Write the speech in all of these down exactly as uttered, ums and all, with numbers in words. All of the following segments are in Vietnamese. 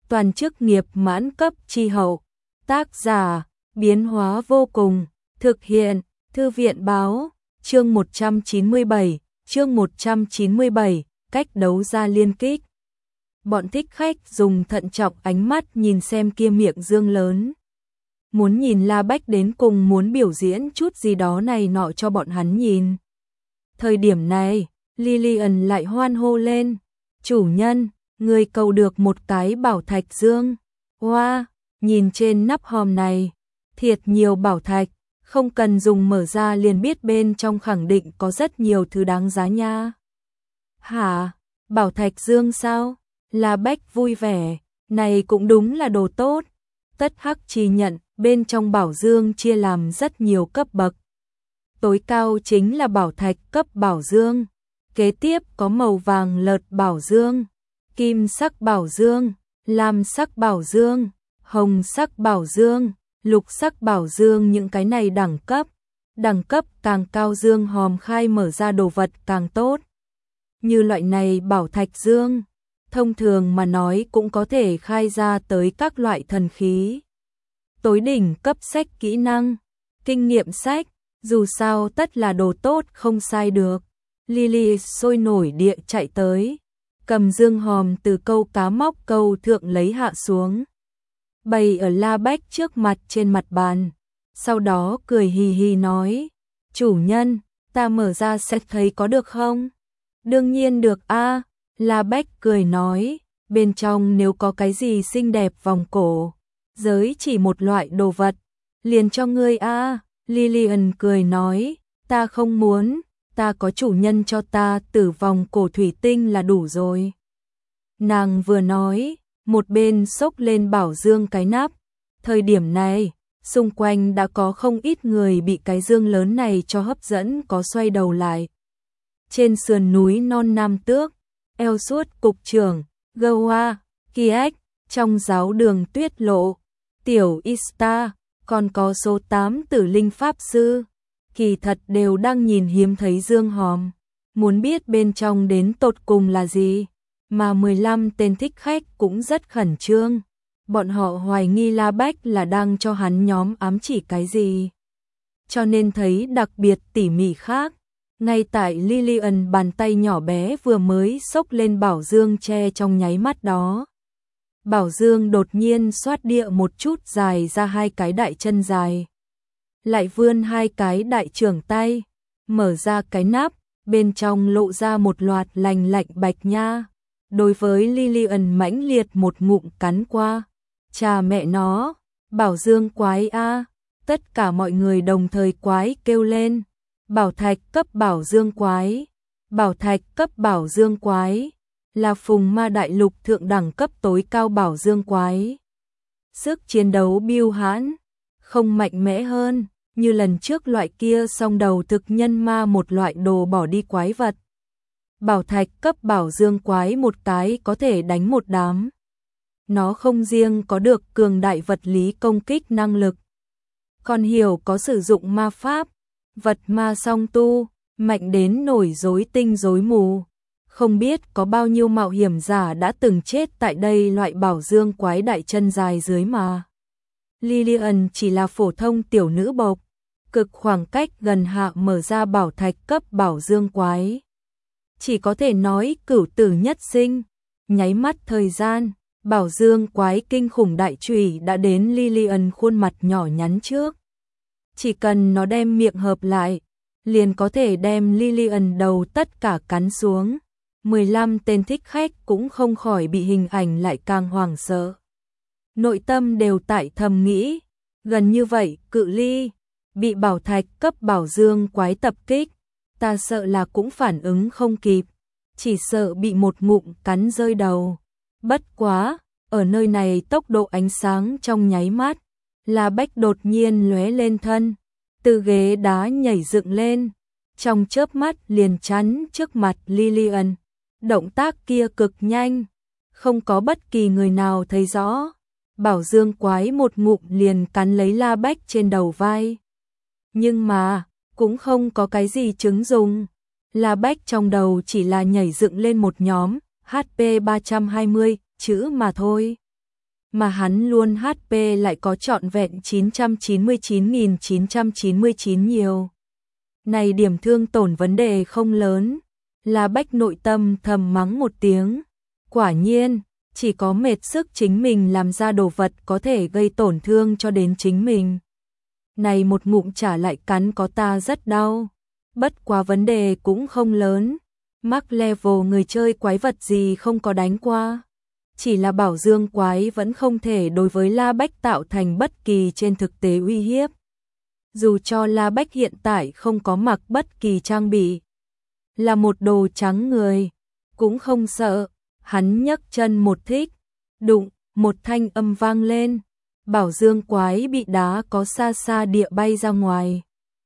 toàn chức nghiệp mãn cấp chi hậu. Tác giả, biến hóa vô cùng, thực hiện, Thư viện báo, chương một trăm chín mươi bảy, chương một trăm chín mươi bảy, cách đấu ra liên kích. Bọn thích khách dùng thận trọng ánh mắt nhìn xem kia miệng dương lớn. Muốn nhìn La Bách đến cùng muốn biểu diễn chút gì đó này nọ cho bọn hắn nhìn. Thời điểm này, Lillian lại hoan hô lên. Chủ nhân, người cầu được một cái bảo thạch dương. Wow, nhìn trên nắp hòm này, thiệt nhiều bảo thạch, không cần dùng mở ra liền biết bên trong khẳng định có rất nhiều thứ đáng giá nha. Hả, bảo thạch dương sao? La Bách vui vẻ, này cũng đúng là đồ tốt. Tất Hắc Chi nhận, bên trong bảo dương chia làm rất nhiều cấp bậc. Tối cao chính là bảo thạch cấp bảo dương. Kế tiếp có màu vàng lợt bảo dương, kim sắc bảo dương, lam sắc bảo dương, hồng sắc bảo dương, lục sắc bảo dương, những cái này đẳng cấp. Đẳng cấp càng cao dương hòm khai mở ra đồ vật càng tốt. Như loại này bảo thạch dương, thông thường mà nói cũng có thể khai ra tới các loại thần khí. Tối đỉnh cấp sách kỹ năng, kinh nghiệm sách, dù sao tất là đồ tốt không sai được. Lily sôi nổi địa chạy tới, cầm dương hòm từ câu cá móc câu thượng lấy hạ xuống, bày ở La Bách trước mặt trên mặt bàn. Sau đó cười hì hì nói, chủ nhân, ta mở ra sẽ thấy có được không? Đương nhiên được a. La Bách cười nói, bên trong nếu có cái gì xinh đẹp vòng cổ, giới chỉ một loại đồ vật, liền cho ngươi a. Lillian cười nói, ta không muốn, ta có chủ nhân cho ta tử vòng cổ thủy tinh là đủ rồi. Nàng vừa nói, một bên xốc lên bảo dương cái nắp. Thời điểm này, xung quanh đã có không ít người bị cái dương lớn này cho hấp dẫn có xoay đầu lại. Trên sườn núi non Nam Tước, eo suốt cục trưởng, Goa, Kiếc, trong giáo đường Tuyết Lộ, Tiểu Ista, còn có số tám tử linh pháp sư, kỳ thật đều đang nhìn hiếm thấy dương hòm, muốn biết bên trong đến tột cùng là gì, mà mười lăm tên thích khách cũng rất khẩn trương, bọn họ hoài nghi La Bách là đang cho hắn nhóm ám chỉ cái gì, cho nên thấy đặc biệt tỉ mỉ khác. Ngay tại Lillian bàn tay nhỏ bé vừa mới xốc lên bảo dương che trong nháy mắt đó, bảo dương đột nhiên xoát địa một chút dài ra hai cái đại chân dài, lại vươn hai cái đại trưởng tay, mở ra cái nắp, bên trong lộ ra một loạt lành lạnh bạch nha. Đối với Lillian mãnh liệt một ngụm cắn qua, cha mẹ nó, bảo dương quái a. Tất cả mọi người đồng thời quái kêu lên, bảo thạch cấp bảo dương quái, bảo thạch cấp bảo dương quái, là phùng ma đại lục thượng đẳng cấp tối cao bảo dương quái. Sức chiến đấu biêu hãn, không mạnh mẽ hơn, như lần trước loại kia song đầu thực nhân ma một loại đồ bỏ đi quái vật. Bảo thạch cấp bảo dương quái một cái có thể đánh một đám. Nó không riêng có được cường đại vật lý công kích năng lực, còn hiểu có sử dụng ma pháp, vật ma song tu, mạnh đến nổi rối tinh rối mù. Không biết có bao nhiêu mạo hiểm giả đã từng chết tại đây loại bảo dương quái đại chân dài dưới mà. Lillian chỉ là phổ thông tiểu nữ bộc, cực khoảng cách gần hạ mở ra bảo thạch cấp bảo dương quái. Chỉ có thể nói cửu tử nhất sinh, nháy mắt thời gian, bảo dương quái kinh khủng đại chùy đã đến Lillian khuôn mặt nhỏ nhắn trước. Chỉ cần nó đem miệng hợp lại, liền có thể đem Lillian đầu tất cả cắn xuống. mười lăm tên thích khách cũng không khỏi bị hình ảnh lại càng hoảng sợ. Nội tâm đều tại thầm nghĩ, gần như vậy cự ly, bị bảo thạch cấp bảo dương quái tập kích, ta sợ là cũng phản ứng không kịp, chỉ sợ bị một ngụm cắn rơi đầu. Bất quá, ở nơi này tốc độ ánh sáng trong nháy mắt, La Bách đột nhiên lóe lên thân, từ ghế đá nhảy dựng lên, trong chớp mắt liền chắn trước mặt Lillian. Động tác kia cực nhanh, không có bất kỳ người nào thấy rõ. Bảo dương quái một ngụm liền cắn lấy La Bách trên đầu vai. Nhưng mà, cũng không có cái gì chứng dùng. La Bách trong đầu chỉ là nhảy dựng lên một nhóm, hát pê ba trăm hai mươi, chữ mà thôi. mà hắn luôn hát pê lại có trọn vẹn chín trăm chín mươi chín nghìn chín trăm chín mươi chín nhiều. Này điểm thương tổn vấn đề không lớn, La Bách nội tâm thầm mắng một tiếng. Quả nhiên, chỉ có mệt sức chính mình làm ra đồ vật có thể gây tổn thương cho đến chính mình. Này một ngụm trả lại cắn có ta rất đau. Bất quá vấn đề cũng không lớn. Max level người chơi quái vật gì không có đánh qua. Chỉ là bảo dương quái vẫn không thể đối với La Bách tạo thành bất kỳ trên thực tế uy hiếp. Dù cho La Bách hiện tại không có mặc bất kỳ trang bị, là một đồ trắng người, cũng không sợ. Hắn nhấc chân một thích, đụng, một thanh âm vang lên. Bảo dương quái bị đá có xa xa địa bay ra ngoài.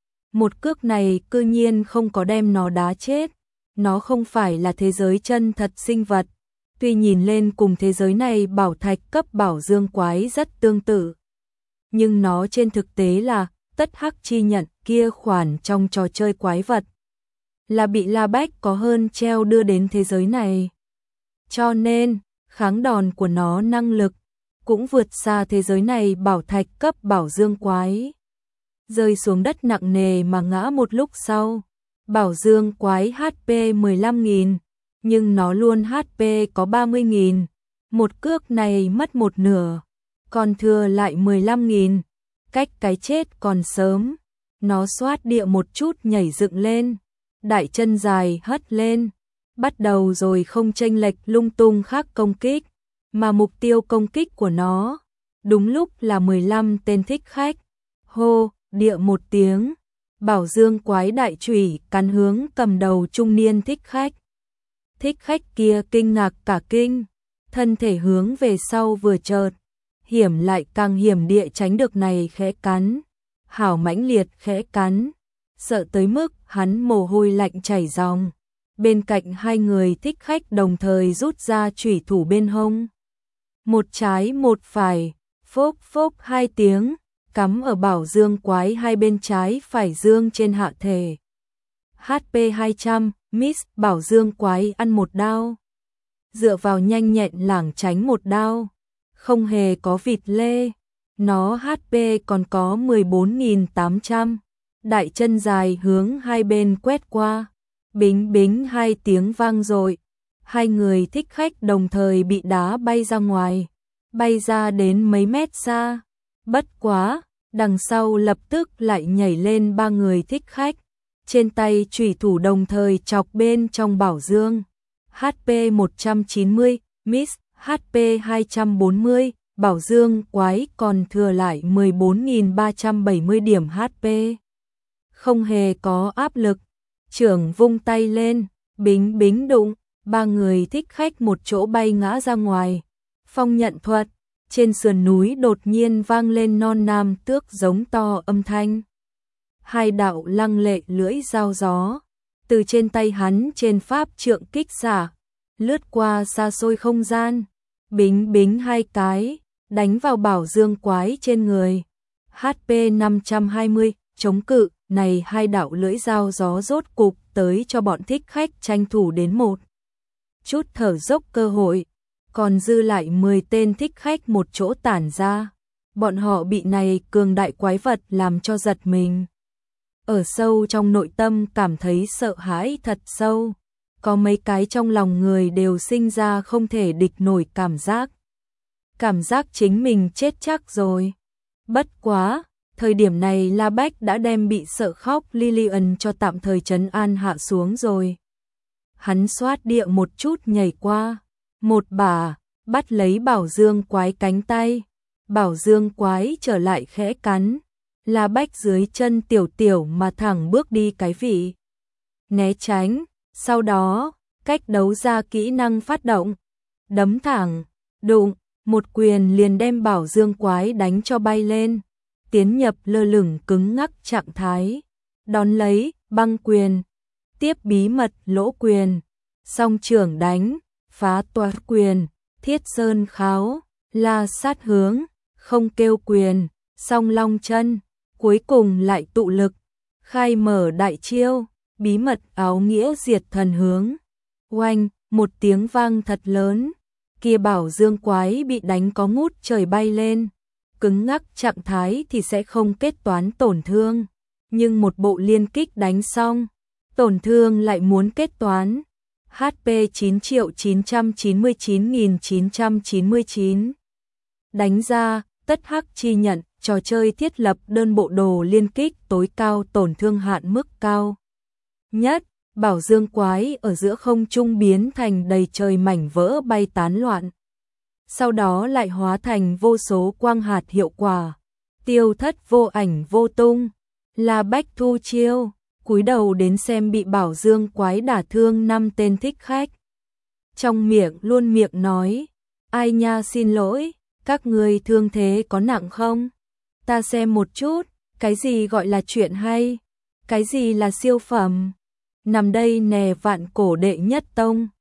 Một cước này cư nhiên không có đem nó đá chết. Nó không phải là thế giới chân thật sinh vật. Tuy nhìn lên cùng thế giới này bảo thạch cấp bảo dương quái rất tương tự. Nhưng nó trên thực tế là tất hắc chi nhận kia khoản trong trò chơi quái vật. Là bị La Bách có hơn treo đưa đến thế giới này. Cho nên, kháng đòn của nó năng lực cũng vượt xa thế giới này bảo thạch cấp bảo dương quái. Rơi xuống đất nặng nề mà ngã một lúc sau. Bảo dương quái hát pê mười lăm nghìn, nhưng nó luôn hát pê có ba mươi nghìn. Một cước này mất một nửa, còn thừa lại mười lăm nghìn. Cách cái chết còn sớm, nó xoát địa một chút nhảy dựng lên, đại chân dài hất lên, bắt đầu rồi không chênh lệch lung tung khác công kích, mà mục tiêu công kích của nó đúng lúc là mười lăm tên thích khách. Hô, địa một tiếng, bảo dương quái đại chủy cắn hướng cầm đầu trung niên thích khách. Thích khách kia kinh ngạc cả kinh, thân thể hướng về sau vừa chợt, hiểm lại càng hiểm địa tránh được này khẽ cắn, hảo mãnh liệt khẽ cắn, sợ tới mức hắn mồ hôi lạnh chảy ròng. Bên cạnh hai người thích khách đồng thời rút ra chủy thủ bên hông. Một trái một phải, phốc phốc hai tiếng, cắm ở bảo dương quái hai bên trái phải dương trên hạ thể. hát pê hai trăm, miss bảo dương quái ăn một đao. Dựa vào nhanh nhẹn lảng tránh một đao. Không hề có vịt lê. Nó hát pê còn có mười bốn nghìn tám trăm. Đại chân dài hướng hai bên quét qua. Bính bính hai tiếng vang dội. Hai người thích khách đồng thời bị đá bay ra ngoài. Bay ra đến mấy mét xa. Bất quá, đằng sau lập tức lại nhảy lên ba người thích khách. Trên tay chủy thủ đồng thời chọc bên trong bảo dương. hát pê một trăm chín mươi, miss, hát pê hai trăm bốn mươi, bảo dương quái còn thừa lại mười bốn nghìn ba trăm bảy mươi điểm hát pê. Không hề có áp lực, trưởng vung tay lên, bính bính đụng, ba người thích khách một chỗ bay ngã ra ngoài. Phong nhận thuật, trên sườn núi đột nhiên vang lên non nam tước giống to âm thanh. Hai đạo lăng lệ lưỡi dao gió, từ trên tay hắn trên pháp trượng kích xả, lướt qua xa xôi không gian, bính bính hai cái, đánh vào bảo dương quái trên người. hát pê năm trăm hai mươi, chống cự, này hai đạo lưỡi dao gió rốt cục tới cho bọn thích khách tranh thủ đến một chút thở dốc cơ hội, còn dư lại mười tên thích khách một chỗ tản ra. Bọn họ bị này cường đại quái vật làm cho giật mình. Ở sâu trong nội tâm cảm thấy sợ hãi thật sâu, có mấy cái trong lòng người đều sinh ra không thể địch nổi cảm giác. Cảm giác chính mình chết chắc rồi. Bất quá, thời điểm này La Bách đã đem bị sợ khóc Lillian cho tạm thời trấn an hạ xuống rồi. Hắn xoát địa một chút nhảy qua, một bả, bắt lấy bảo dương quái cánh tay. Bảo dương quái trở lại khẽ cắn. La Bách dưới chân tiểu tiểu mà thẳng bước đi cái vị. Né tránh, sau đó, cách đấu ra kỹ năng phát động. Đấm thẳng, đụng, một quyền liền đem bảo dương quái đánh cho bay lên. Tiến nhập lơ lửng cứng ngắc trạng thái. Đón lấy, băng quyền. Tiếp bí mật lỗ quyền. Song trưởng đánh, phá toa quyền. Thiết sơn kháo, la sát hướng, không kêu quyền. Song long chân. Cuối cùng lại tụ lực, khai mở đại chiêu, bí mật áo nghĩa diệt thần hướng. Oanh, một tiếng vang thật lớn, kia Bảo Dương quái bị đánh có ngút trời bay lên, cứng ngắc trạng thái thì sẽ không kết toán tổn thương, nhưng một bộ liên kích đánh xong, tổn thương lại muốn kết toán. hát pê chín triệu chín trăm chín mươi chín nghìn chín trăm chín mươi chín. Đánh ra, tất hắc chi nhận, trò chơi thiết lập đơn bộ đồ liên kích tối cao tổn thương hạn mức cao nhất. Bảo Dương quái ở giữa không trung biến thành đầy trời mảnh vỡ bay tán loạn. Sau đó lại hóa thành vô số quang hạt hiệu quả, tiêu thất vô ảnh vô tung, là Bách Thu chiêu. Cúi đầu đến xem bị Bảo Dương quái đả thương năm tên thích khách. Trong miệng luôn miệng nói, ai nha xin lỗi, các người thương thế có nặng không? Ta xem một chút, cái gì gọi là chuyện hay, cái gì là siêu phẩm. Nằm đây nè vạn cổ đệ nhất tông.